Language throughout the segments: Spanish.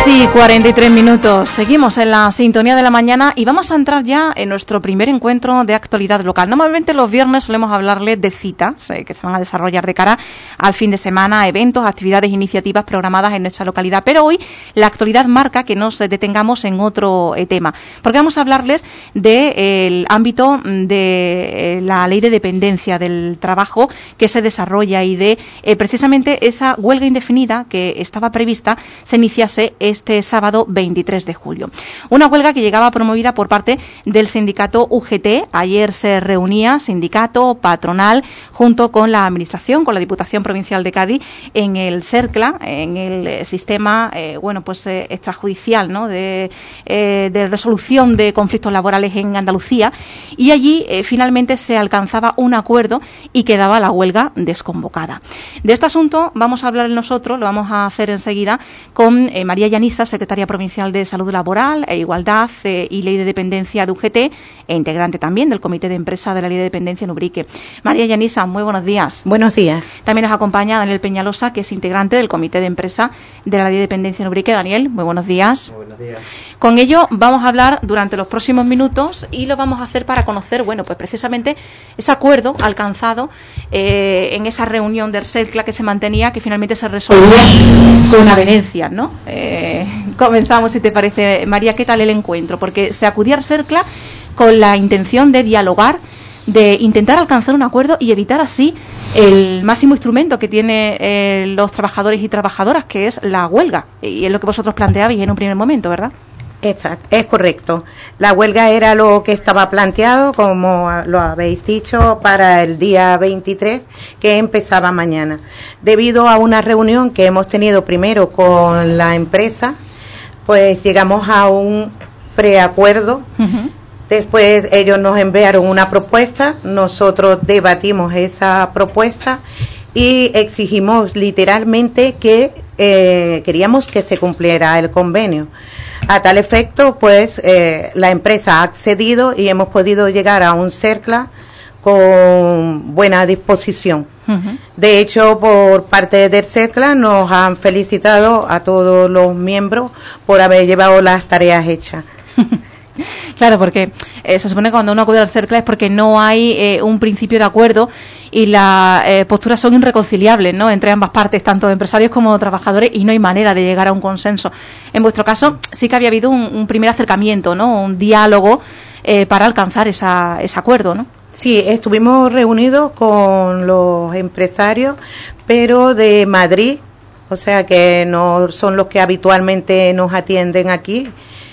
Sí, 43 minutos. Seguimos en la sintonía de la mañana y vamos a entrar ya en nuestro primer encuentro de actualidad local. Normalmente los viernes solemos hablarles de citas que se van a desarrollar de cara al fin de semana, eventos, actividades, iniciativas programadas en nuestra localidad. Pero hoy la actualidad marca que nos detengamos en otro tema, porque vamos a hablarles del ámbito de la ley de dependencia del trabajo que se desarrolla y de precisamente esa huelga indefinida que estaba prevista se iniciase este sábado 23 de julio. Una huelga que llegaba promovida por parte del sindicato UGT. Ayer se reunía sindicato, patronal, junto con la Administración, con la Diputación Provincial de Cádiz, en el SERCLA, en el sistema extrajudicial, ¿no?, de resolución de conflictos laborales en Andalucía, y allí finalmente se alcanzaba un acuerdo y quedaba la huelga desconvocada. De este asunto vamos a hablar nosotros, lo vamos a hacer enseguida con María Llanisa, secretaria provincial de Salud Laboral e Igualdad y Ley de Dependencia de UGT e integrante también del Comité de Empresa de la Ley de Dependencia en Ubrique. María Llanisa, muy buenos días. Buenos días. También nos acompaña Daniel Peñalosa, que es integrante del Comité de Empresa de la Ley de Dependencia en Ubrique. Daniel, muy buenos días. Muy buenos días. Con ello vamos a hablar durante los próximos minutos y lo vamos a hacer para conocer, pues precisamente ese acuerdo alcanzado en esa reunión del SERCLA que se mantenía, que finalmente se resolvió con avenencias, ¿no? Comenzamos, si te parece, María, ¿qué tal el encuentro? Porque se acudía al SERCLA con la intención de dialogar, de intentar alcanzar un acuerdo y evitar así el máximo instrumento que tienen los trabajadores y trabajadoras, que es la huelga. Y es lo que vosotros planteabais en un primer momento, ¿verdad? Exacto, es correcto. La huelga era lo que estaba planteado, como lo habéis dicho, para el día 23, que empezaba mañana. Debido a una reunión que hemos tenido primero con la empresa, pues llegamos a un preacuerdo. Uh-huh. Después ellos nos enviaron una propuesta, nosotros debatimos esa propuesta y exigimos literalmente que queríamos que se cumpliera el convenio. A tal efecto, pues la empresa ha accedido y hemos podido llegar a un SERCLA con buena disposición. Uh-huh. De hecho, por parte del SERCLA nos han felicitado a todos los miembros por haber llevado las tareas hechas. Claro, porque se supone que cuando uno acude al SERCLA es porque no hay un principio de acuerdo y las posturas son irreconciliables, ¿no?, entre ambas partes, tanto empresarios como trabajadores, y no hay manera de llegar a un consenso. En vuestro caso sí que había habido un primer acercamiento, ¿no?, un diálogo para alcanzar ese acuerdo, ¿no? Sí, estuvimos reunidos con los empresarios, pero de Madrid, o sea que no son los que habitualmente nos atienden aquí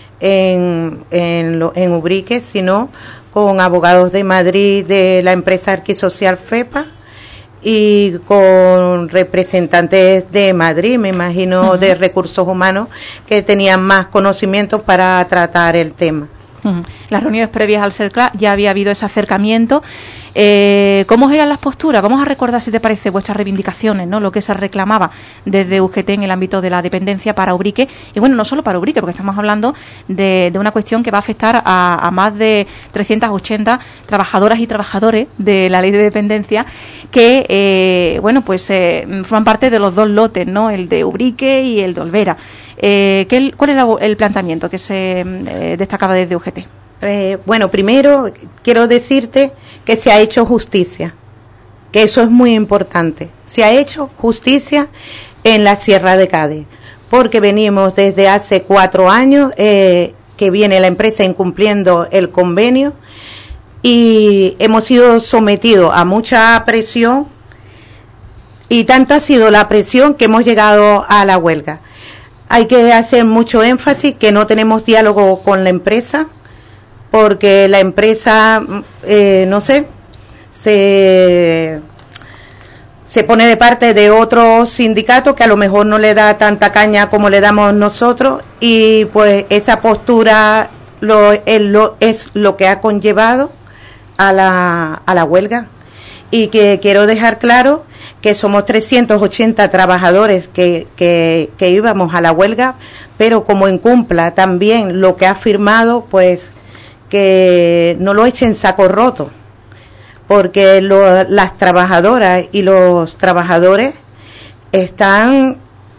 en Ubrique, sino con abogados de Madrid de la empresa Arquisocial FEPA y con representantes de Madrid, me imagino, uh-huh, de recursos humanos, que tenían más conocimiento para tratar el tema. Uh-huh. Las reuniones previas al SERCLA ya había habido ese acercamiento. ¿Cómo eran las posturas? Vamos a recordar, si te parece, vuestras reivindicaciones, ¿no?, lo que se reclamaba desde UGT en el ámbito de la dependencia para Ubrique, y bueno, no solo para Ubrique, porque estamos hablando de una cuestión que va a afectar a más de 380 trabajadoras y trabajadores de la ley de dependencia que, forman parte de los dos lotes, ¿no?, el de Ubrique y el de Olvera. ¿Cuál era el planteamiento que se destacaba desde UGT? Primero quiero decirte que se ha hecho justicia, que eso es muy importante. Se ha hecho justicia en la Sierra de Cádiz, porque venimos desde hace 4 años que viene la empresa incumpliendo el convenio y hemos sido sometidos a mucha presión, y tanto ha sido la presión que hemos llegado a la huelga. Hay que hacer mucho énfasis que no tenemos diálogo con la empresa, porque la empresa, se pone de parte de otro sindicato que a lo mejor no le da tanta caña como le damos nosotros, y pues esa postura es lo que ha conllevado a la huelga. Y que quiero dejar claro que somos 380 trabajadores que íbamos a la huelga, pero como incumpla también lo que ha firmado, pues que no lo echen saco roto, porque las trabajadoras y los trabajadores están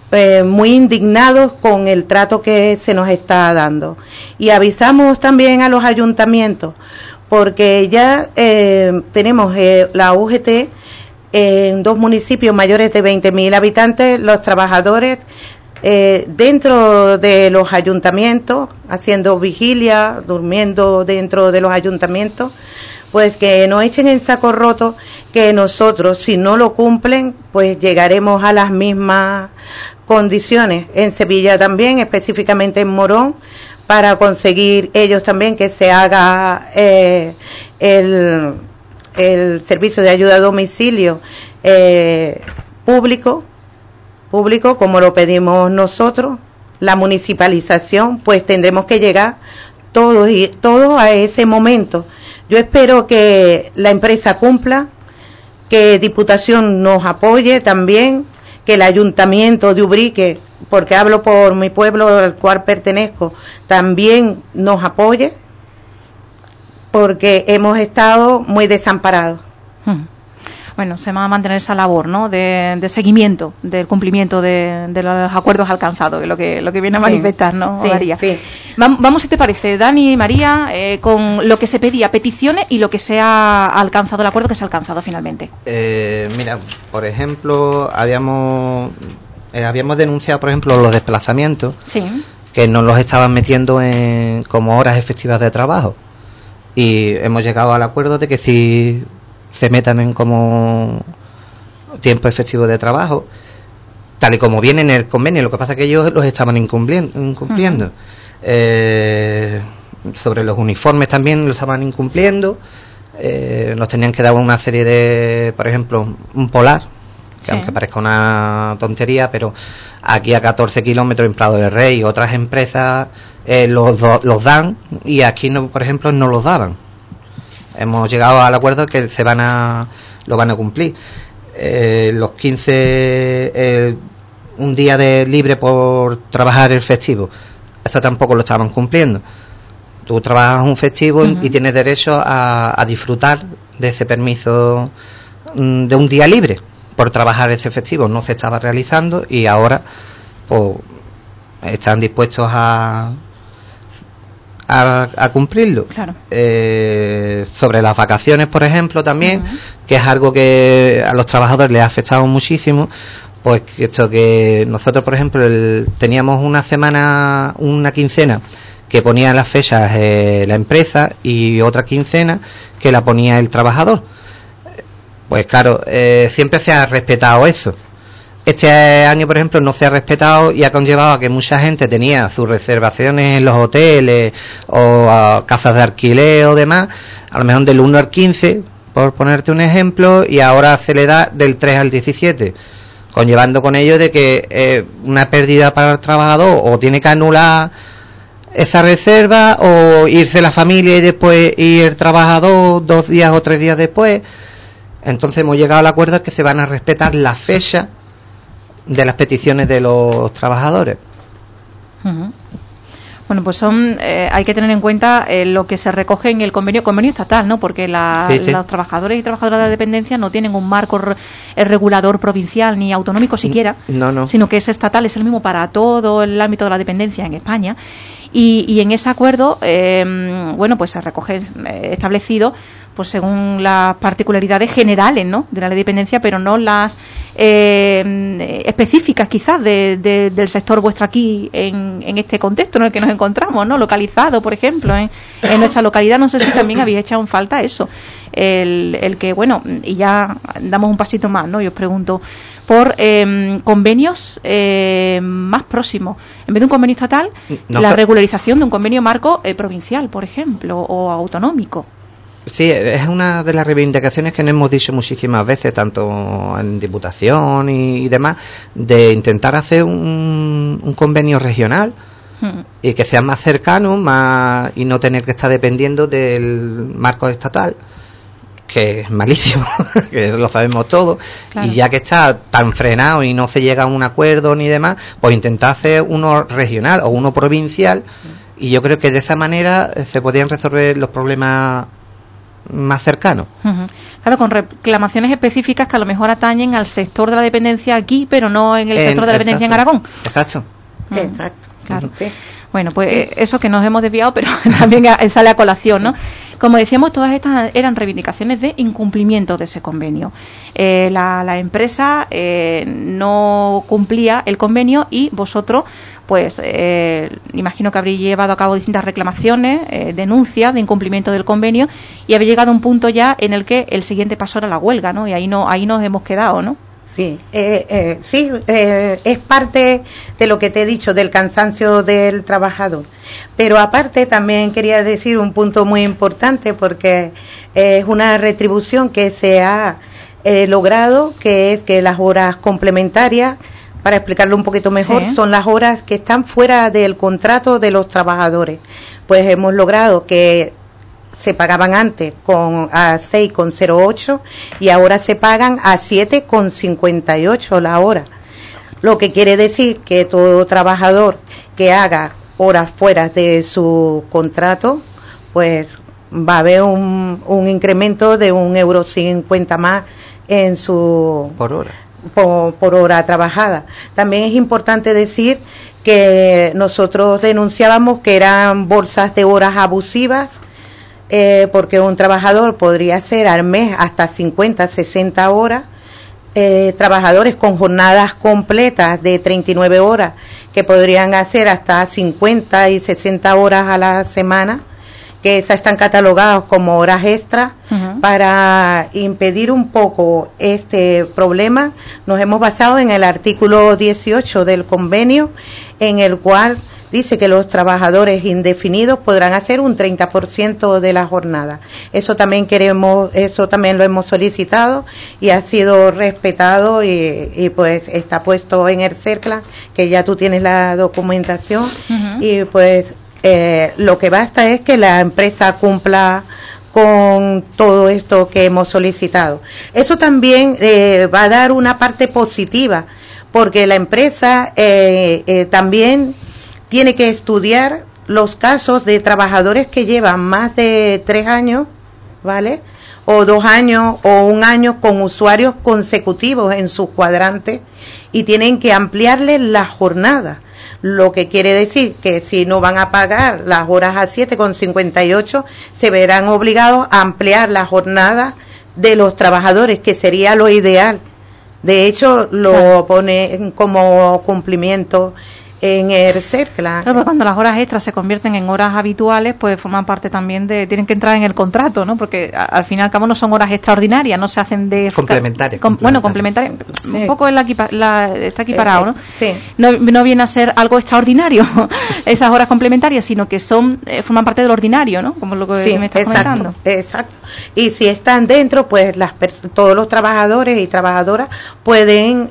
muy indignados con el trato que se nos está dando. Y avisamos también a los ayuntamientos, porque ya tenemos la UGT en 2 municipios mayores de 20.000 habitantes, los trabajadores dentro de los ayuntamientos, haciendo vigilia, durmiendo dentro de los ayuntamientos, pues que no echen en saco roto que nosotros, si no lo cumplen, pues llegaremos a las mismas condiciones. En Sevilla también, específicamente en Morón, para conseguir ellos también que se haga el servicio de ayuda a domicilio público, como lo pedimos nosotros, la municipalización, pues tendremos que llegar todos a ese momento. Yo espero que la empresa cumpla, que Diputación nos apoye también, que el Ayuntamiento de Ubrique, porque hablo por mi pueblo al cual pertenezco, también nos apoye, porque hemos estado muy desamparados. Bueno, se va a mantener esa labor, ¿no?, de seguimiento del cumplimiento de los acuerdos alcanzados, que lo que viene a manifestar, ¿no, sí, María? Sí. Vamos, si te parece, Dani y María, con lo que se pedía, peticiones, y lo que se ha alcanzado, el acuerdo que se ha alcanzado finalmente. Mira, por ejemplo, habíamos denunciado, por ejemplo, los desplazamientos, sí, que nos los estaban metiendo como horas efectivas de trabajo, y hemos llegado al acuerdo de que si se metan en como tiempo efectivo de trabajo, tal y como viene en el convenio. Lo que pasa es que ellos los estaban incumpliendo. Sobre los uniformes también los estaban incumpliendo. Nos tenían que dar una serie de, por ejemplo, un polar, que aunque parezca una tontería, pero aquí a 14 kilómetros en Prado del Rey otras empresas los dan, y aquí no, por ejemplo, no los daban. Hemos llegado al acuerdo que lo van a cumplir. Los 15, un día de libre por trabajar el festivo, eso tampoco lo estaban cumpliendo. Tú trabajas un festivo y tienes derecho a disfrutar de ese permiso de un día libre por trabajar ese festivo. No se estaba realizando, y ahora pues están dispuestos a cumplirlo. Claro. Sobre las vacaciones, por ejemplo, también, que es algo que a los trabajadores les ha afectado muchísimo, pues que nosotros, por ejemplo, teníamos una quincena que ponía las fechas la empresa, y otra quincena que la ponía el trabajador. Pues claro, siempre se ha respetado eso. Este año, por ejemplo, no se ha respetado, y ha conllevado a que mucha gente tenía sus reservaciones en los hoteles o a casas de alquiler o demás, a lo mejor del 1 al 15, por ponerte un ejemplo, y ahora se le da del 3 al 17, conllevando con ello de que una pérdida para el trabajador, o tiene que anular esa reserva, o irse la familia y después ir el trabajador 2 días o 3 días después. Entonces hemos llegado al acuerdo que se van a respetar las fechas de las peticiones de los trabajadores. Bueno, pues hay que tener en cuenta lo que se recoge en el convenio estatal, ¿no? Porque los trabajadores y trabajadoras de dependencia no tienen un marco regulador provincial ni autonómico siquiera, sino que es estatal, es el mismo para todo el ámbito de la dependencia en España. Y en ese acuerdo, bueno, pues se recoge establecido, pues según las particularidades generales, ¿no?, de la ley de dependencia, pero no las específicas quizás del sector vuestro aquí en este contexto en el que nos encontramos, ¿no?, localizado, por ejemplo, en nuestra localidad. No sé si también habéis echado en falta eso, el que, bueno, y ya damos un pasito más, ¿no?, y os pregunto por convenios más próximos, en vez de un convenio estatal, la regularización de un convenio marco provincial, por ejemplo, o autonómico. Sí, es una de las reivindicaciones que nos hemos dicho muchísimas veces, tanto en Diputación y demás, de intentar hacer un convenio regional y que sea más cercano, y no tener que estar dependiendo del marco estatal, que es malísimo, que lo sabemos todos. Claro. Y ya que está tan frenado y no se llega a un acuerdo ni demás, pues intentar hacer uno regional o uno provincial, y yo creo que de esa manera se podrían resolver los problemas más cercano. Claro, con reclamaciones específicas que a lo mejor atañen al sector de la dependencia aquí, pero no en el sector de la dependencia en Aragón. Exacto. Exacto. Claro. Sí. Bueno, pues eso que nos hemos desviado, pero también sale a colación, ¿no? Como decíamos, todas estas eran reivindicaciones de incumplimiento de ese convenio. La empresa no cumplía el convenio y vosotros, pues, imagino que habréis llevado a cabo distintas reclamaciones, denuncias de incumplimiento del convenio y habéis llegado a un punto ya en el que el siguiente paso era la huelga, ¿no? Y ahí nos hemos quedado, ¿no? Sí, es parte de lo que te he dicho, del cansancio del trabajador. Pero aparte también quería decir un punto muy importante, porque es una retribución que se ha logrado, que es que las horas complementarias, para explicarlo un poquito mejor, sí, son las horas que están fuera del contrato de los trabajadores. Pues hemos logrado que se pagaban antes a 6,08 y ahora se pagan a 7,58 la hora. Lo que quiere decir que todo trabajador que haga horas fuera de su contrato, pues va a haber un incremento de €1,50 más en su por hora. Por hora trabajada. También es importante decir que nosotros denunciábamos que eran bolsas de horas abusivas, porque un trabajador podría hacer al mes hasta 50, 60 horas, trabajadores con jornadas completas de 39 horas que podrían hacer hasta 50 y 60 horas a la semana, que esas están catalogadas como horas extras. Para impedir un poco este problema, nos hemos basado en el artículo 18 del convenio, en el cual dice que los trabajadores indefinidos podrán hacer un 30% de la jornada. Eso también lo hemos solicitado y ha sido respetado y pues está puesto en el CERCLA, que ya tú tienes la documentación, y pues lo que basta es que la empresa cumpla con todo esto que hemos solicitado. Eso también va a dar una parte positiva, porque la empresa también tiene que estudiar los casos de trabajadores que llevan más de 3 años, ¿vale? O 2 años o 1 año con usuarios consecutivos en sus cuadrantes y tienen que ampliarles la jornada. Lo que quiere decir que si no van a pagar las horas a 7,58, se verán obligados a ampliar la jornada de los trabajadores, que sería lo ideal. De hecho, lo pone como cumplimiento en el CERCLA. Claro, cuando las horas extras se convierten en horas habituales, pues forman parte también tienen que entrar en el contrato, ¿no? Porque al fin y al cabo no son horas extraordinarias, no se hacen de... Complementarias. Bueno, complementarias. Sí. Un poco está equiparado, ¿no? Sí. No viene a ser algo extraordinario esas horas complementarias, sino que forman parte del ordinario, ¿no? Como lo que sí, me estás comentando. Exacto. Y si están dentro, pues todos los trabajadores y trabajadoras pueden,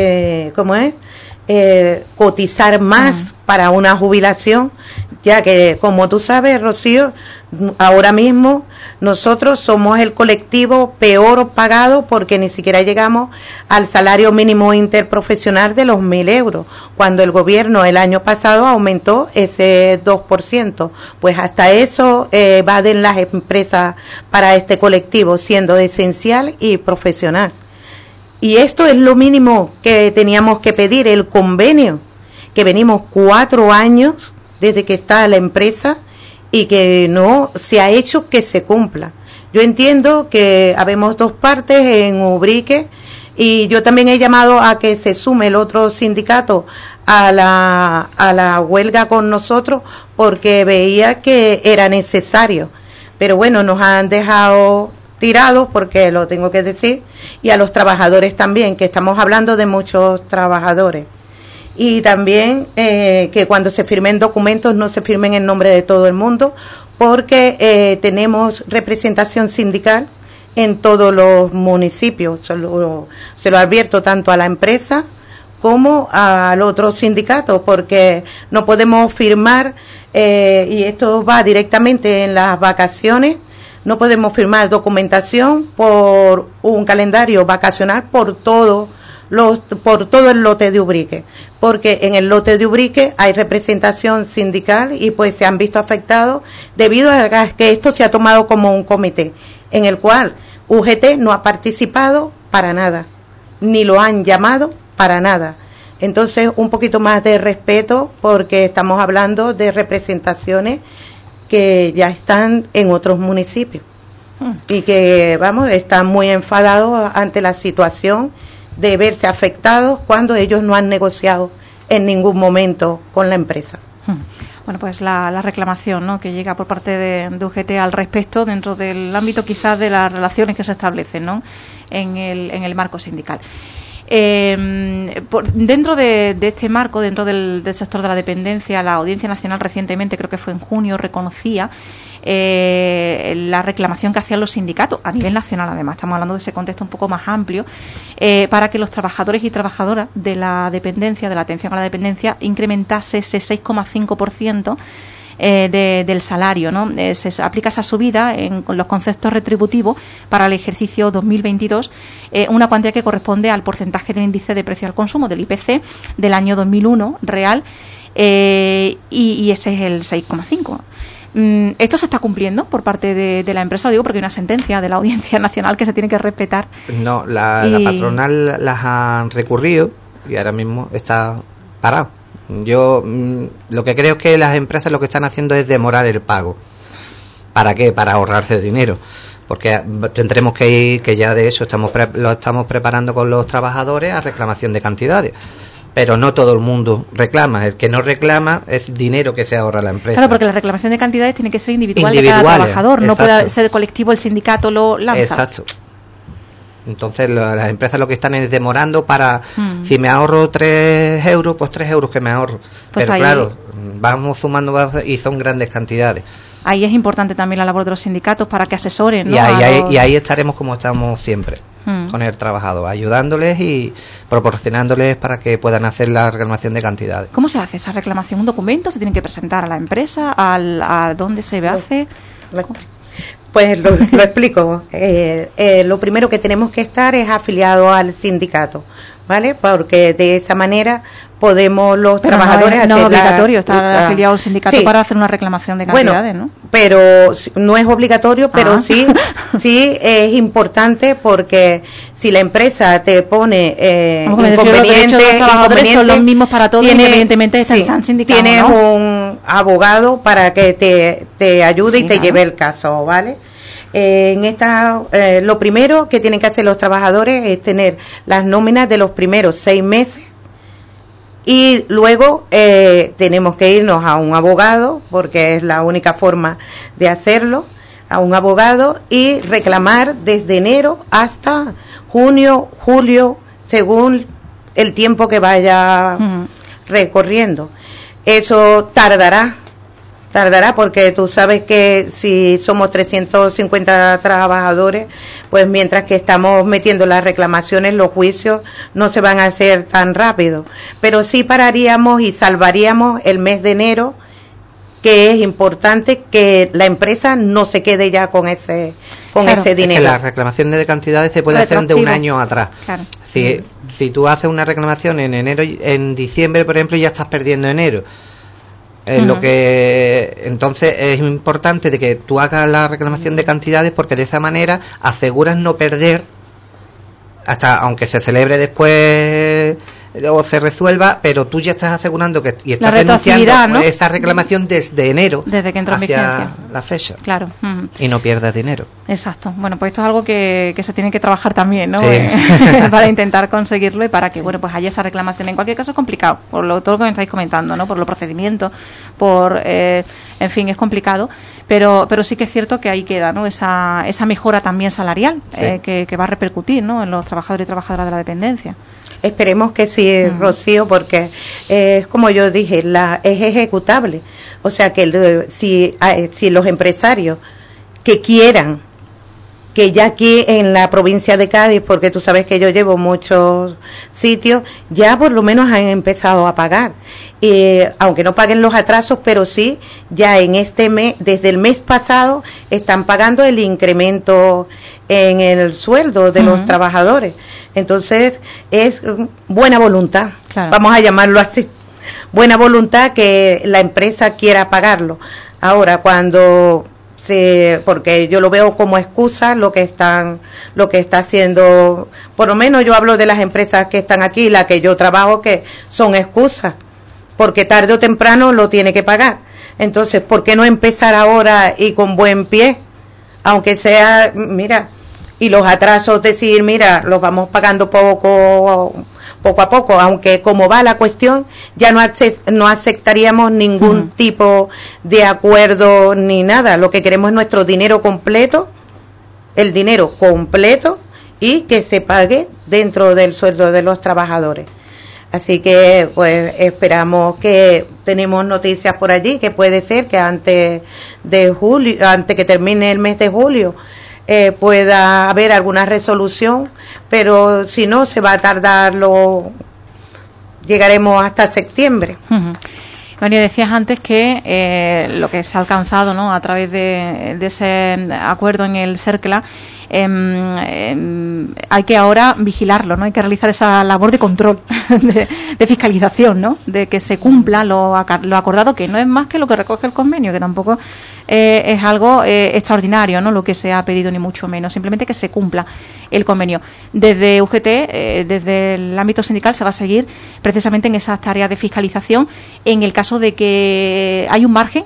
cotizar más para una jubilación, ya que, como tú sabes, Rocío, ahora mismo nosotros somos el colectivo peor pagado, porque ni siquiera llegamos al salario mínimo interprofesional de los 1.000 euros, cuando el gobierno el año pasado aumentó ese 2%. Pues hasta eso evaden las empresas para este colectivo, siendo esencial y profesional. Y esto es lo mínimo que teníamos que pedir, el convenio, que venimos 4 años desde que está la empresa y que no se ha hecho que se cumpla. Yo entiendo que habemos 2 partes en Ubrique, y yo también he llamado a que se sume el otro sindicato a la huelga con nosotros, porque veía que era necesario. Pero bueno, nos han dejado tirados, porque lo tengo que decir, y a los trabajadores también, que estamos hablando de muchos trabajadores. Y también que cuando se firmen documentos no se firmen en nombre de todo el mundo, porque tenemos representación sindical en todos los municipios. Se lo advierto tanto a la empresa como al otro sindicato, porque no podemos firmar, y esto va directamente en las vacaciones, no podemos firmar documentación por un calendario vacacional por todo el lote de Ubrique, porque en el lote de Ubrique hay representación sindical y pues se han visto afectados debido a que esto se ha tomado como un comité, en el cual UGT no ha participado para nada, ni lo han llamado para nada. Entonces, un poquito más de respeto, porque estamos hablando de representaciones que ya están en otros municipios y que, vamos, están muy enfadados ante la situación de verse afectados cuando ellos no han negociado en ningún momento con la empresa. Bueno, pues la reclamación, ¿no?, que llega por parte de UGT al respecto, dentro del ámbito quizás de las relaciones que se establecen, ¿no?, en el marco sindical. Dentro de este marco, dentro del sector de la dependencia, la Audiencia Nacional recientemente, creo que fue en junio, reconocía la reclamación que hacían los sindicatos a nivel nacional. Además, estamos hablando de ese contexto un poco más amplio, para que los trabajadores y trabajadoras de la dependencia, de la atención a la dependencia, incrementase ese 6,5% del salario, ¿no? Se aplica esa subida con los conceptos retributivos para el ejercicio 2022, una cuantía que corresponde al porcentaje del índice de precio al consumo, del IPC, del año 2001 real, y ese es el 6,5%. ¿Esto se está cumpliendo por parte de la empresa? Lo digo porque hay una sentencia de la Audiencia Nacional que se tiene que respetar. No, la patronal las han recurrido y ahora mismo está parado. Yo lo que creo es que las empresas lo que están haciendo es demorar el pago. ¿Para qué? Para ahorrarse dinero. Porque tendremos que ir, que ya de eso lo estamos preparando con los trabajadores, a reclamación de cantidades. Pero no todo el mundo reclama. El que no reclama es dinero que se ahorra la empresa. Claro, porque la reclamación de cantidades tiene que ser individual de cada trabajador. No puede ser colectivo, el sindicato lo lanza. Exacto. Entonces las empresas lo que están es demorando para, si me ahorro 3 euros, pues 3 euros que me ahorro. Pues pero claro, vamos sumando y son grandes cantidades. Ahí es importante también la labor de los sindicatos para que asesoren, ¿no? Y ahí estaremos como estamos siempre, con el trabajador, ayudándoles y proporcionándoles para que puedan hacer la reclamación de cantidades. ¿Cómo se hace esa reclamación? ¿Un documento? ¿Se tiene que presentar a la empresa? ¿A dónde se hace? Pues lo explico. Lo primero que tenemos que estar es afiliado al sindicato, ¿vale? Porque de esa manera podemos los trabajadores... No es obligatorio estar afiliado al sindicato, sí, para hacer una reclamación de cantidades, ¿no? Pero no es obligatorio, pero sí es importante, porque si la empresa te pone inconvenientes... Los trabajadores son los mismos para todos, independientemente de estar sindicados, tienes, ¿no?, un abogado para que te ayude y te lleve el caso, ¿vale? Lo primero que tienen que hacer los trabajadores es tener las nóminas de los primeros 6 meses, y luego tenemos que irnos a un abogado, porque es la única forma de hacerlo, a un abogado, y reclamar desde enero hasta junio, julio, según el tiempo que vaya recorriendo. Eso tardará, porque tú sabes que si somos 350 trabajadores, pues mientras que estamos metiendo las reclamaciones, los juicios no se van a hacer tan rápido. Pero sí pararíamos y salvaríamos el mes de enero, que es importante que la empresa no se quede ya con ese dinero. Es que la reclamación de cantidades se puede hacer de un año atrás. Claro. Si tú haces una reclamación en enero, en diciembre, por ejemplo, ya estás perdiendo enero. Lo que entonces es importante de que tú hagas la reclamación de cantidades, porque de esa manera aseguras no perder, hasta aunque se celebre después o se resuelva, pero tú ya estás asegurando que y estás denunciando, ¿no?, esa reclamación desde enero, desde que entró en vigencia la fecha, claro, y no pierdas dinero. Exacto. Bueno, pues esto es algo que se tiene que trabajar también, ¿no? Sí. Para intentar conseguirlo y para que, bueno, pues haya esa reclamación. En cualquier caso es complicado, por todo lo que me estáis comentando, ¿no? Por los procedimientos, en fin, es complicado, pero sí que es cierto que ahí queda, ¿no?, esa mejora también salarial, sí, que va a repercutir, ¿no?, en los trabajadores y trabajadoras de la dependencia. Esperemos que sí, Rocío, porque como yo dije, es ejecutable. O sea que si los empresarios que quieran, que ya aquí en la provincia de Cádiz, porque tú sabes que yo llevo muchos sitios, ya por lo menos han empezado a pagar. Aunque no paguen los atrasos, pero sí, ya en este mes, desde el mes pasado, están pagando el incremento en el sueldo de los trabajadores. Entonces, es buena voluntad, claro, vamos a llamarlo así. Buena voluntad que la empresa quiera pagarlo. Ahora, cuando porque yo lo veo como excusa lo que está haciendo, por lo menos yo hablo de las empresas que están aquí, la que yo trabajo, que son excusas, porque tarde o temprano lo tiene que pagar. Entonces, ¿por qué no empezar ahora y con buen pie? Aunque sea, mira, y los atrasos, decir, mira, los vamos pagando poco a poco, aunque como va la cuestión, ya no aceptaríamos ningún tipo de acuerdo ni nada. Lo que queremos es nuestro dinero completo, el dinero completo, y que se pague dentro del sueldo de los trabajadores. Así que pues esperamos, que tenemos noticias por allí, que puede ser que antes que termine el mes de julio, pueda haber alguna resolución, pero si no, se va a tardar, llegaremos hasta septiembre. María, decías antes que lo que se ha alcanzado, ¿no?, a través de ese acuerdo en el CERCLA, hay que ahora vigilarlo, ¿no? Hay que realizar esa labor de control, de fiscalización, ¿no?, de que se cumpla lo acordado, que no es más que lo que recoge el convenio, que tampoco es algo extraordinario, ¿no?, lo que se ha pedido, ni mucho menos, simplemente que se cumpla el convenio. Desde UGT, desde el ámbito sindical, se va a seguir precisamente en esas tareas de fiscalización, en el caso de que hay un margen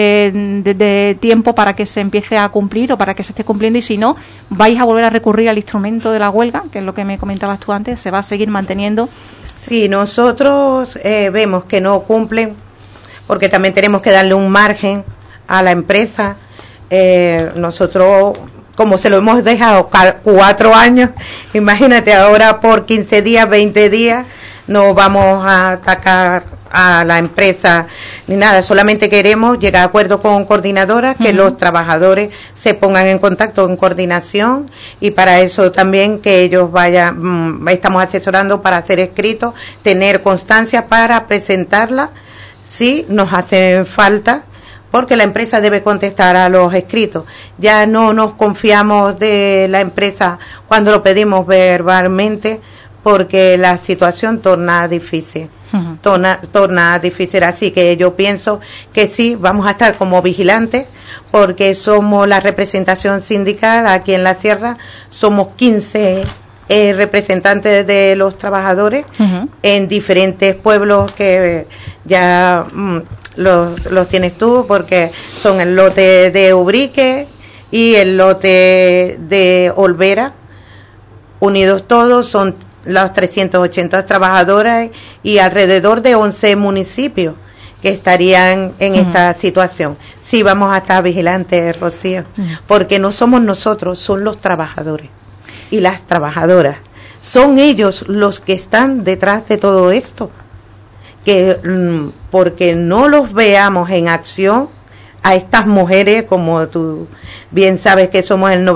de tiempo para que se empiece a cumplir o para que se esté cumpliendo, y si no, vais a volver a recurrir al instrumento de la huelga, que es lo que me comentabas tú antes, se va a seguir manteniendo. Sí, nosotros vemos que no cumplen, porque también tenemos que darle un margen a la empresa. Nosotros, como se lo hemos dejado 4 años, imagínate ahora por 15 días, 20 días, no vamos a atacar a la empresa ni nada, solamente queremos llegar a acuerdo con coordinadoras, que los trabajadores se pongan en contacto en coordinación, y para eso también que ellos vayan, estamos asesorando para hacer escritos, tener constancia para presentarla si nos hacen falta, porque la empresa debe contestar a los escritos. Ya no nos confiamos de la empresa cuando lo pedimos verbalmente, porque la situación torna difícil. Torna difícil, así que yo pienso que sí, vamos a estar como vigilantes, porque somos la representación sindical aquí en la Sierra, somos 15 representantes de los trabajadores en diferentes pueblos que ya los tienes tú, porque son el lote de Ubrique y el lote de Olvera, unidos todos son las 380 trabajadoras y alrededor de 11 municipios que estarían en esta situación. Sí, vamos a estar vigilantes, Rocío, porque no somos nosotros, son los trabajadores y las trabajadoras. Son ellos los que están detrás de todo esto, que porque no los veamos en acción a estas mujeres, como tú bien sabes que somos el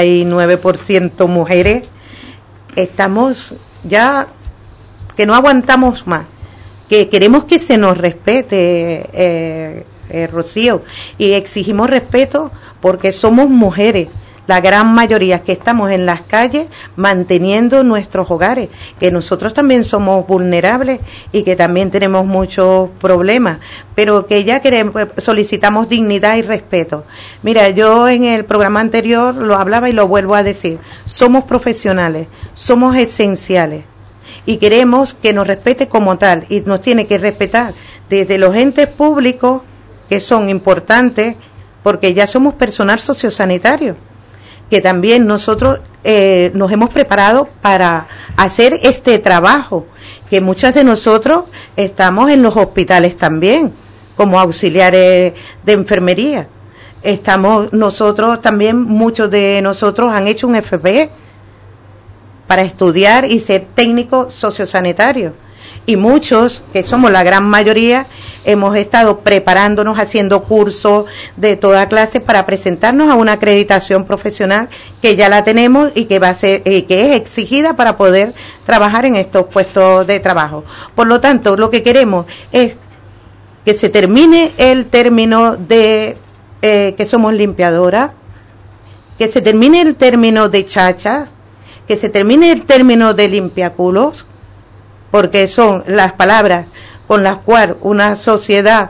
99% mujeres, estamos ya que no aguantamos más, que queremos que se nos respete, Rocío, y exigimos respeto porque somos mujeres, la gran mayoría que estamos en las calles manteniendo nuestros hogares, que nosotros también somos vulnerables y que también tenemos muchos problemas, pero que ya solicitamos dignidad y respeto. Mira, yo en el programa anterior lo hablaba y lo vuelvo a decir, somos profesionales, somos esenciales y queremos que nos respete como tal, y nos tiene que respetar desde los entes públicos, que son importantes porque ya somos personal sociosanitario, que también nosotros nos hemos preparado para hacer este trabajo, que muchas de nosotros estamos en los hospitales también, como auxiliares de enfermería. Estamos nosotros también, muchos de nosotros han hecho un FP para estudiar y ser técnico sociosanitario. Y muchos, que somos la gran mayoría, hemos estado preparándonos, haciendo cursos de toda clase para presentarnos a una acreditación profesional que ya la tenemos y que va a ser, que es exigida para poder trabajar en estos puestos de trabajo. Por lo tanto, lo que queremos es que se termine el término de que somos limpiadoras, que se termine el término de chachas, que se termine el término de limpiaculos, porque son las palabras con las cuales una sociedad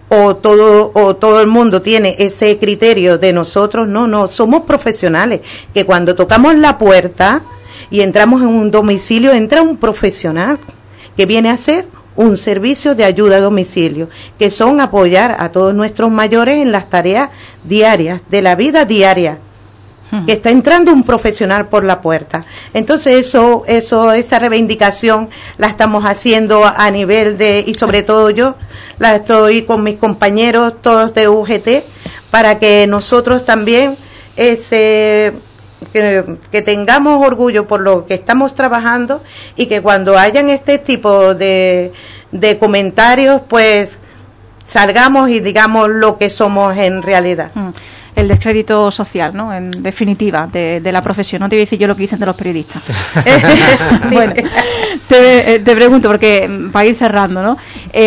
o todo el mundo tiene ese criterio de nosotros. No, somos profesionales, que cuando tocamos la puerta y entramos en un domicilio, entra un profesional que viene a hacer un servicio de ayuda a domicilio, que son apoyar a todos nuestros mayores en las tareas diarias, de la vida diaria, que está entrando un profesional por la puerta. Entonces esa reivindicación la estamos haciendo a nivel y sobre todo yo la estoy con mis compañeros todos de UGT, para que nosotros también que tengamos orgullo por lo que estamos trabajando, y que cuando hayan este tipo de comentarios, pues salgamos y digamos lo que somos en realidad. El descrédito social, ¿no? En definitiva, de la profesión. No te voy a decir yo lo que dicen de los periodistas. Bueno, te pregunto, porque para ir cerrando, ¿no?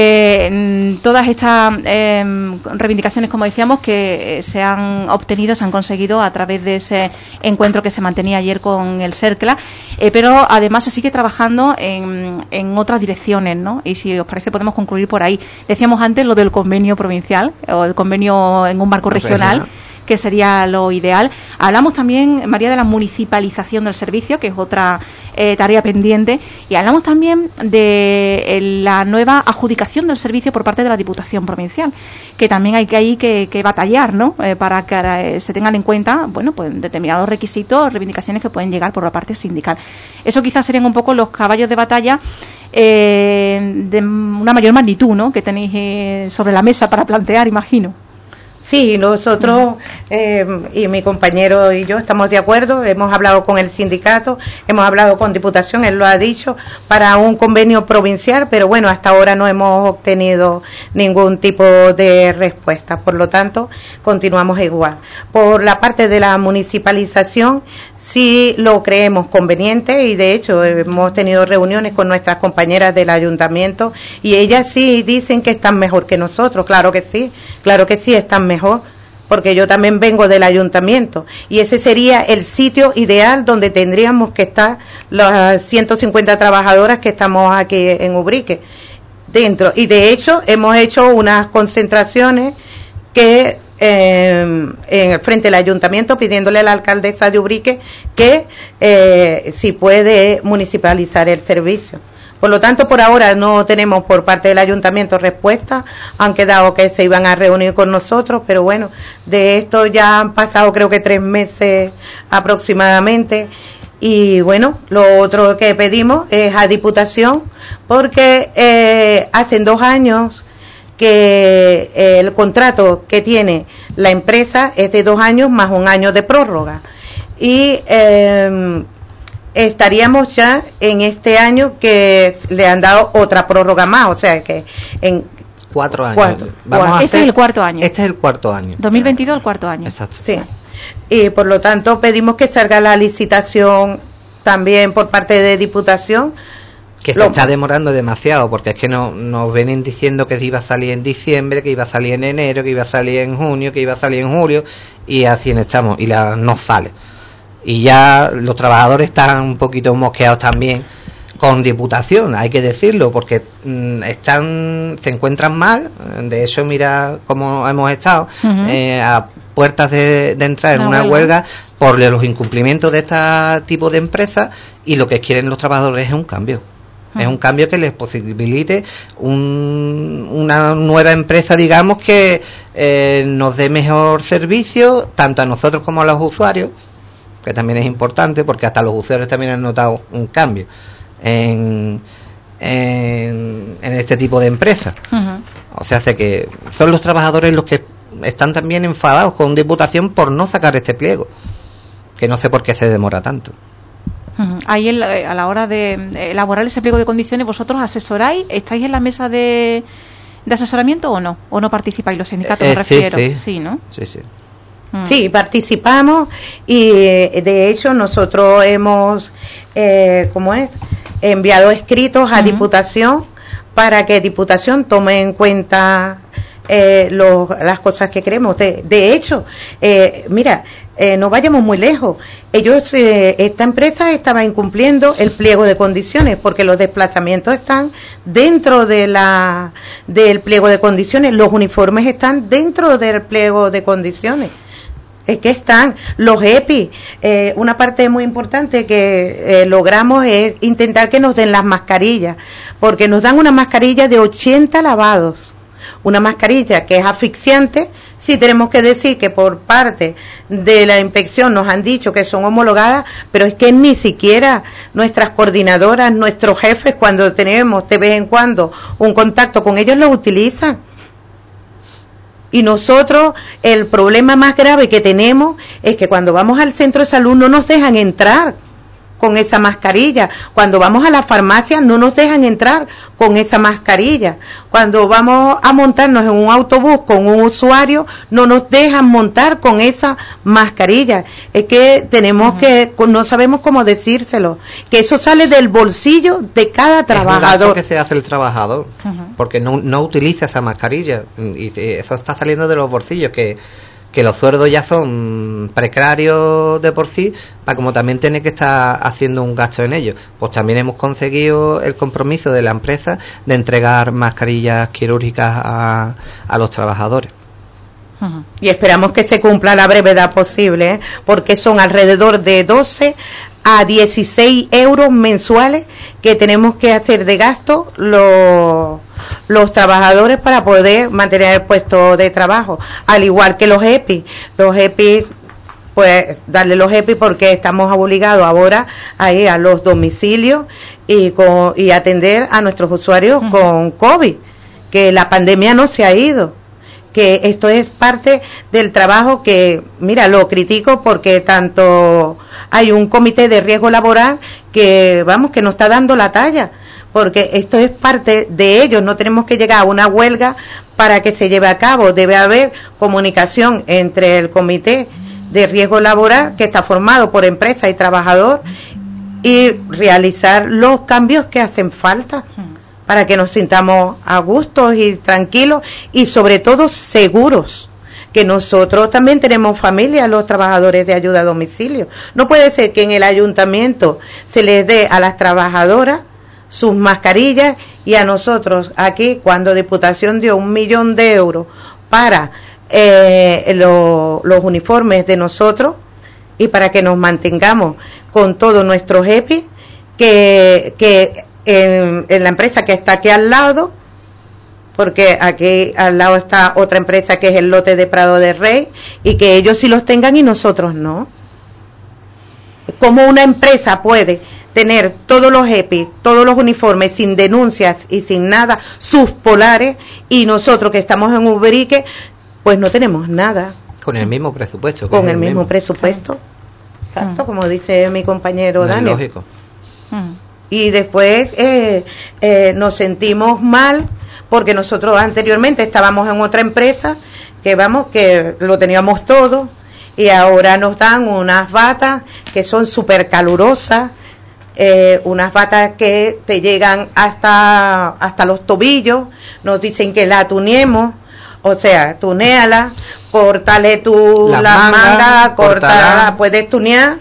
Todas estas reivindicaciones, como decíamos, que se han obtenido, se han conseguido a través de ese encuentro que se mantenía ayer con el CERCLA, pero además se sigue trabajando en otras direcciones, ¿no? Y si os parece podemos concluir por ahí. Decíamos antes lo del convenio provincial, o el convenio en un marco regional, que sería lo ideal. Hablamos también, María, de la municipalización del servicio, que es otra tarea pendiente, y hablamos también de la nueva adjudicación del servicio por parte de la Diputación Provincial, que también hay que batallar, ¿no? Para que se tengan en cuenta, bueno, pues determinados requisitos, reivindicaciones que pueden llegar por la parte sindical. Eso quizás serían un poco los caballos de batalla de una mayor magnitud, ¿no? Que tenéis sobre la mesa para plantear, imagino. Sí, nosotros y mi compañero y yo estamos de acuerdo. Hemos hablado con el sindicato, hemos hablado con Diputación, él lo ha dicho, para un convenio provincial, pero bueno, hasta ahora no hemos obtenido ningún tipo de respuesta. Por lo tanto, continuamos igual. Por la parte de la municipalización, sí lo creemos conveniente, y de hecho hemos tenido reuniones con nuestras compañeras del ayuntamiento y ellas sí dicen que están mejor que nosotros. Claro que sí están mejor, porque yo también vengo del ayuntamiento y ese sería el sitio ideal donde tendríamos que estar las 150 trabajadoras que estamos aquí en Ubrique dentro. Y de hecho hemos hecho unas concentraciones que frente al ayuntamiento, pidiéndole a la alcaldesa de Ubrique que si puede municipalizar el servicio. Por lo tanto, por ahora no tenemos por parte del ayuntamiento respuesta. Han quedado que se iban a reunir con nosotros, pero bueno, de esto ya han pasado creo que 3 meses aproximadamente. Y bueno, lo otro que pedimos es a Diputación, porque hace 2 años que el contrato que tiene la empresa es de 2 años más 1 año de prórroga, y estaríamos ya en este año que le han dado otra prórroga más, o sea que en 4 años. Este es el cuarto año. Este es el cuarto año. 2022 el cuarto año. Exacto. Sí. Y por lo tanto pedimos que salga la licitación también por parte de Diputación. Que se está demorando demasiado, porque es que nos vienen diciendo que iba a salir en diciembre, que iba a salir en enero, que iba a salir en junio, que iba a salir en julio, y así estamos, y no sale. Y ya los trabajadores están un poquito mosqueados también con Diputación, hay que decirlo, porque se encuentran mal. De hecho, mira cómo hemos estado a puertas de entrar en una huelga por los incumplimientos de este tipo de empresas, y lo que quieren los trabajadores es un cambio. Es un cambio que les posibilite una nueva empresa, digamos, que nos dé mejor servicio, tanto a nosotros como a los usuarios, que también es importante, porque hasta los usuarios también han notado un cambio en este tipo de empresas. O sea, hace que son los trabajadores los que están también enfadados con Diputación por no sacar este pliego, que no sé por qué se demora tanto. Ahí a la hora de elaborar ese pliego de condiciones, ¿vosotros asesoráis? ¿Estáis en la mesa de asesoramiento o no? ¿O no participáis? Los sindicatos me refiero. Sí, ¿no? Sí. Sí, participamos, y de hecho nosotros hemos enviado escritos a Diputación para que Diputación tome en cuenta las cosas que queremos. De hecho, mira, no vayamos muy lejos. Ellos, esta empresa estaba incumpliendo el pliego de condiciones, porque los desplazamientos están dentro del pliego de condiciones, los uniformes están dentro del pliego de condiciones. Es que están los EPI. Una parte muy importante que logramos es intentar que nos den las mascarillas, porque nos dan una mascarilla de 80 lavados. Una mascarilla que es asfixiante. Sí, tenemos que decir que por parte de la inspección nos han dicho que son homologadas, pero es que ni siquiera nuestras coordinadoras, nuestros jefes, cuando tenemos de vez en cuando un contacto con ellos, lo utilizan. Y nosotros, el problema más grave que tenemos es que cuando vamos al centro de salud no nos dejan entrar con esa mascarilla. Cuando vamos a la farmacia no nos dejan entrar con esa mascarilla. Cuando vamos a montarnos en un autobús con un usuario no nos dejan montar con esa mascarilla. Es que tenemos que, no sabemos cómo decírselo, que eso sale del bolsillo de cada trabajador. Es un gasto que se hace el trabajador, porque no utiliza esa mascarilla y eso está saliendo de los bolsillos, que los sueldos ya son precarios de por sí, para como también tiene que estar haciendo un gasto en ello. Pues también hemos conseguido el compromiso de la empresa de entregar mascarillas quirúrgicas a los trabajadores. Y esperamos que se cumpla a la brevedad posible, porque son alrededor de 12 a 16 euros mensuales que tenemos que hacer de gasto los trabajadores para poder mantener el puesto de trabajo, al igual que los EPI. Los EPI, pues darle los EPI porque estamos obligados ahora a ir a los domicilios y atender a nuestros usuarios con COVID, que la pandemia no se ha ido, que esto es parte del trabajo que, mira, lo critico porque tanto hay un comité de riesgo laboral que, vamos, que no está dando la talla, porque esto es parte de ellos. No tenemos que llegar a una huelga para que se lleve a cabo. Debe haber comunicación entre el comité de riesgo laboral, que está formado por empresa y trabajador, y realizar los cambios que hacen falta para que nos sintamos a gusto y tranquilos y sobre todo seguros, que nosotros también tenemos familia, los trabajadores de ayuda a domicilio. No puede ser que en el ayuntamiento se les dé a las trabajadoras sus mascarillas y a nosotros aquí, cuando Diputación dio 1 millón de euros para los uniformes de nosotros y para que nos mantengamos con todos nuestros EPI, que en la empresa que está aquí al lado, porque aquí al lado está otra empresa que es el lote de Prado de Rey, y que ellos sí los tengan y nosotros no. ¿Cómo una empresa puede tener todos los EPI, todos los uniformes sin denuncias y sin nada, sus polares, y nosotros que estamos en Ubrique, pues no tenemos nada? Con el mismo presupuesto. Con el mismo presupuesto. Exacto, como dice mi compañero Daniel. Lógico. Y después nos sentimos mal porque nosotros anteriormente estábamos en otra empresa que lo teníamos todo, y ahora nos dan unas batas que son súper calurosas, unas batas que te llegan hasta los tobillos. Nos dicen que la tunemos, o sea, tunéala, cortale la manga, cortala, puedes tunear.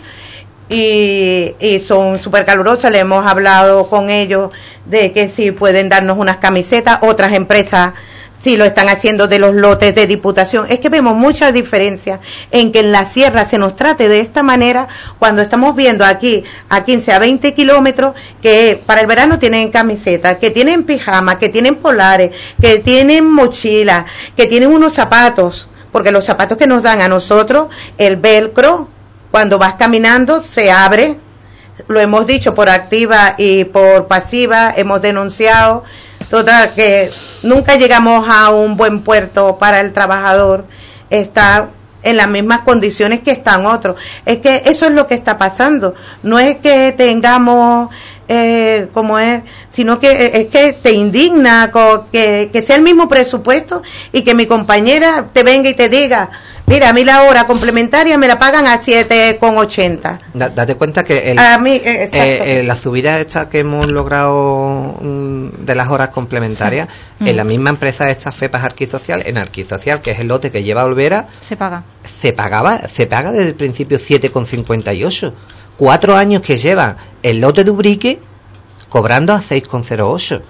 Y son súper calurosas. Le hemos hablado con ellos de que si pueden darnos unas camisetas. Otras empresas sí lo están haciendo de los lotes de Diputación. Es que vemos mucha diferencia en que en la sierra se nos trate de esta manera, cuando estamos viendo aquí a 15 a 20 kilómetros que para el verano tienen camisetas, que tienen pijamas, que tienen polares, que tienen mochilas, que tienen unos zapatos, porque los zapatos que nos dan a nosotros, el velcro, cuando vas caminando se abre. Lo hemos dicho por activa y por pasiva, hemos denunciado. Total, que nunca llegamos a un buen puerto para el trabajador estar en las mismas condiciones que están otros. Es que eso es lo que está pasando. No es que tengamos como es, sino que es que te indigna que sea el mismo presupuesto y que mi compañera te venga y te diga: mira, a mí la hora complementaria me la pagan a 7,80. Date cuenta que a mí, la subida esta que hemos logrado de las horas complementarias, en la misma empresa de estas FEPAS Arquisocial, en Arquisocial, que es el lote que lleva Olvera, se paga desde el principio 7,58. 4 años que lleva el lote de Ubrique cobrando a 6,08.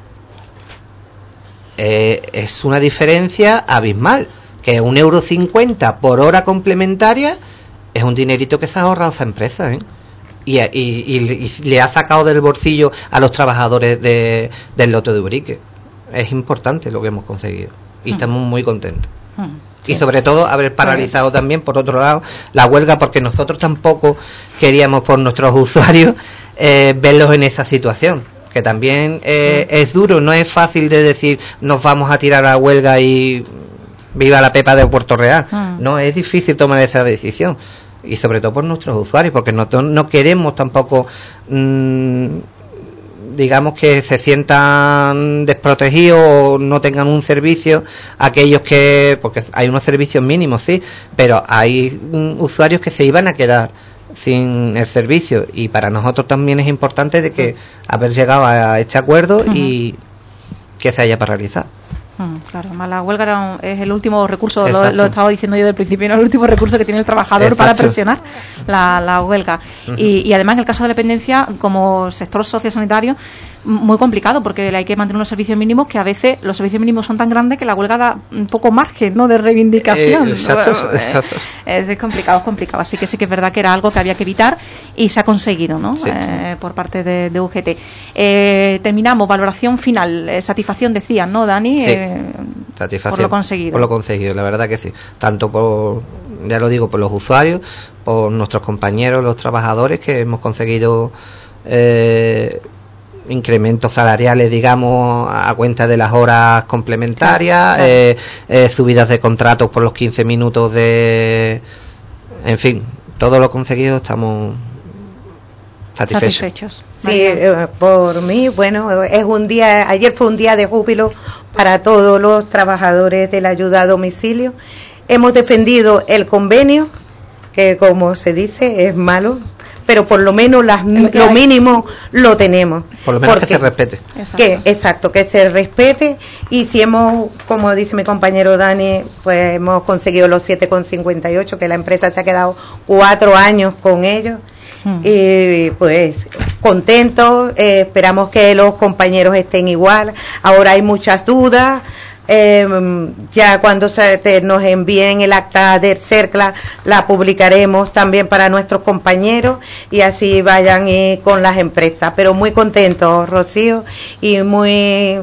Es una diferencia abismal, que 1,50 € por hora complementaria es un dinerito que se ha ahorrado esa empresa, ¿eh? Y le ha sacado del bolsillo a los trabajadores del lote de Ubrique. Es importante lo que hemos conseguido y estamos muy contentos. Y sobre todo haber paralizado también, por otro lado, la huelga, porque nosotros tampoco queríamos por nuestros usuarios verlos en esa situación, que también es duro, no es fácil de decir nos vamos a tirar a la huelga y viva la Pepa de Puerto Real. No, es difícil tomar esa decisión, y sobre todo por nuestros usuarios, porque no queremos tampoco digamos que se sientan desprotegidos o no tengan un servicio aquellos que, porque hay unos servicios mínimos, sí, pero hay usuarios que se iban a quedar sin el servicio, y para nosotros también es importante de que haber llegado a este acuerdo y que se haya paralizado. Claro, además la huelga es el último recurso, lo estaba diciendo yo desde el principio, no el último recurso que tiene el trabajador para presionar la huelga. Y además en el caso de la dependencia, como sector sociosanitario, muy complicado, porque hay que mantener unos servicios mínimos que a veces los servicios mínimos son tan grandes que la huelga da un poco margen, ¿no?, de reivindicación. Exacto. Es complicado, así que sí que es verdad que era algo que había que evitar y se ha conseguido, ¿no? Sí. Por parte de UGT. Terminamos, valoración final, satisfacción decían, ¿no, Dani? Sí. Satisfacción por lo conseguido. Por lo conseguido, la verdad que sí. Tanto por, ya lo digo, por los usuarios, por nuestros compañeros, los trabajadores, que hemos conseguido incrementos salariales, digamos, a cuenta de las horas complementarias, subidas de contratos por los 15 minutos en fin, todo lo conseguido, estamos satisfechos. Sí, por mí, bueno, ayer fue un día de júbilo para todos los trabajadores de la ayuda a domicilio. Hemos defendido el convenio, que como se dice, es malo, pero por lo menos lo mínimo lo tenemos. Por lo menos que se respete. Que se respete, y si como dice mi compañero Dani, pues hemos conseguido los 7,58, que la empresa se ha quedado 4 años con ellos. Y pues contentos, esperamos que los compañeros estén igual. Ahora hay muchas dudas. Ya cuando nos envíen el acta del CERCLA la publicaremos también para nuestros compañeros, y así vayan con las empresas. Pero muy contentos, Rocío, y muy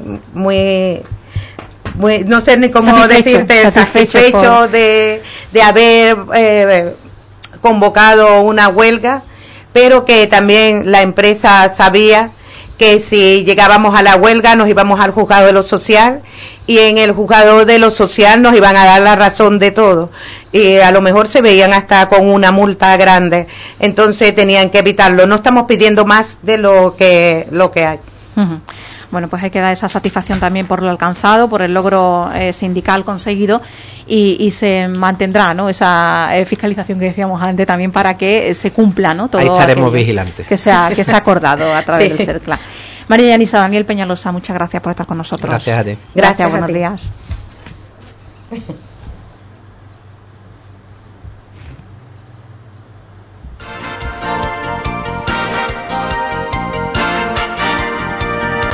no sé ni cómo decirte, satisfecho de haber convocado una huelga, pero que también la empresa sabía que si llegábamos a la huelga nos íbamos al juzgado de lo social, y en el juzgado de lo social nos iban a dar la razón de todo, y a lo mejor se veían hasta con una multa grande, entonces tenían que evitarlo. No estamos pidiendo más de lo que hay. Bueno, pues hay que dar esa satisfacción también por lo alcanzado, por el logro sindical conseguido, y se mantendrá, ¿no?, esa fiscalización que decíamos antes también, para que se cumpla, ¿no?, todo. Ahí estaremos vigilantes. Que se ha acordado a través del CERCLA. María Yanisa, Daniel Peñalosa, muchas gracias por estar con nosotros. Gracias a ti. Gracias, buenos días.